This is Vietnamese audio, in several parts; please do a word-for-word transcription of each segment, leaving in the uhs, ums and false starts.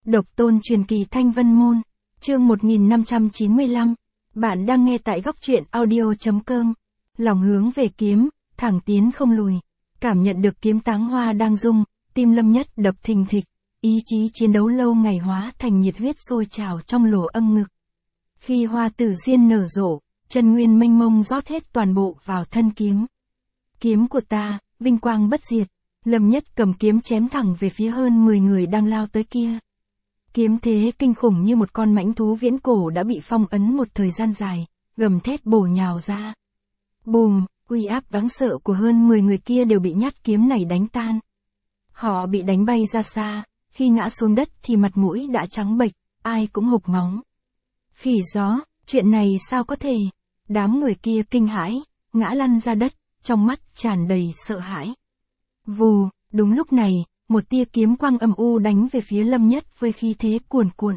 Độc tôn truyền kỳ Thanh Vân Môn, chương một nghìn năm trăm chín mươi lăm. Bạn đang nghe tại góc truyện audio.com. Lòng hướng về kiếm, thẳng tiến không lùi. Cảm nhận được kiếm táng hoa đang rung, tim Lâm Nhất đập thình thịch, ý chí chiến đấu lâu ngày hóa thành nhiệt huyết sôi trào trong lỗ âm ngực. Khi hoa tử diên nở rộ, chân nguyên mênh mông rót hết toàn bộ vào thân kiếm. Kiếm của ta, vinh quang bất diệt. Lâm Nhất cầm kiếm chém thẳng về phía hơn mười người đang lao tới kia. Kiếm thế kinh khủng như một con mãnh thú viễn cổ đã bị phong ấn một thời gian dài, gầm thét bổ nhào ra. Bùm, uy áp đáng sợ của hơn mười người kia đều bị nhát kiếm này đánh tan. Họ bị đánh bay ra xa, khi ngã xuống đất thì mặt mũi đã trắng bệch, ai cũng hộc máu. Khỉ gió, chuyện này sao có thể? Đám người kia kinh hãi, ngã lăn ra đất, trong mắt tràn đầy sợ hãi. Vù, đúng lúc này, một tia kiếm quang âm u đánh về phía Lâm Nhất với khí thế cuồn cuộn.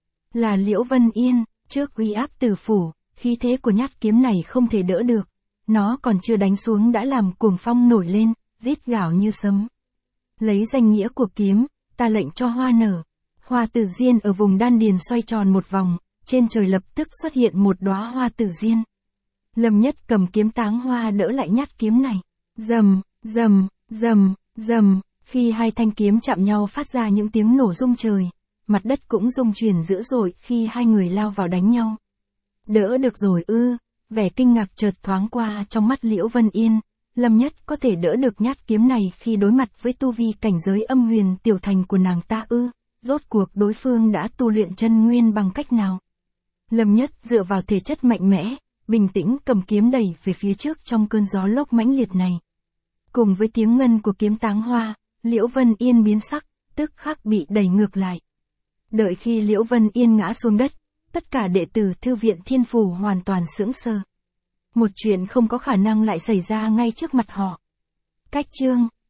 Là Liễu Vân Yên, trước uy áp tử phủ, khí thế của nhát kiếm này không thể đỡ được. Nó còn chưa đánh xuống đã làm cuồng phong nổi lên, rít gào như sấm. Lấy danh nghĩa của kiếm, ta lệnh cho hoa nở. Hoa tử diên ở vùng đan điền xoay tròn một vòng, trên trời lập tức xuất hiện một đóa hoa tử diên. Lâm Nhất cầm kiếm táng hoa đỡ lại nhát kiếm này. Rầm, rầm, rầm, rầm, khi hai thanh kiếm chạm nhau phát ra những tiếng nổ rung trời, mặt đất cũng rung chuyển dữ dội khi hai người lao vào đánh nhau. Đỡ được rồi ư? Vẻ kinh ngạc chợt thoáng qua trong mắt Liễu Vân Yên. Lâm Nhất có thể đỡ được nhát kiếm này khi đối mặt với tu vi cảnh giới âm huyền tiểu thành của nàng ta ư? Rốt cuộc đối phương đã tu luyện chân nguyên bằng cách nào? Lâm Nhất dựa vào thể chất mạnh mẽ, bình tĩnh cầm kiếm đẩy về phía trước trong cơn gió lốc mãnh liệt này. Cùng với tiếng ngân của kiếm táng hoa, Liễu Vân Yên biến sắc, tức khắc bị đẩy ngược lại. Đợi khi Liễu Vân Yên ngã xuống đất, tất cả đệ tử Thư viện Thiên Phủ hoàn toàn sững sờ. Một chuyện không có khả năng lại xảy ra ngay trước mặt họ. Cách chương,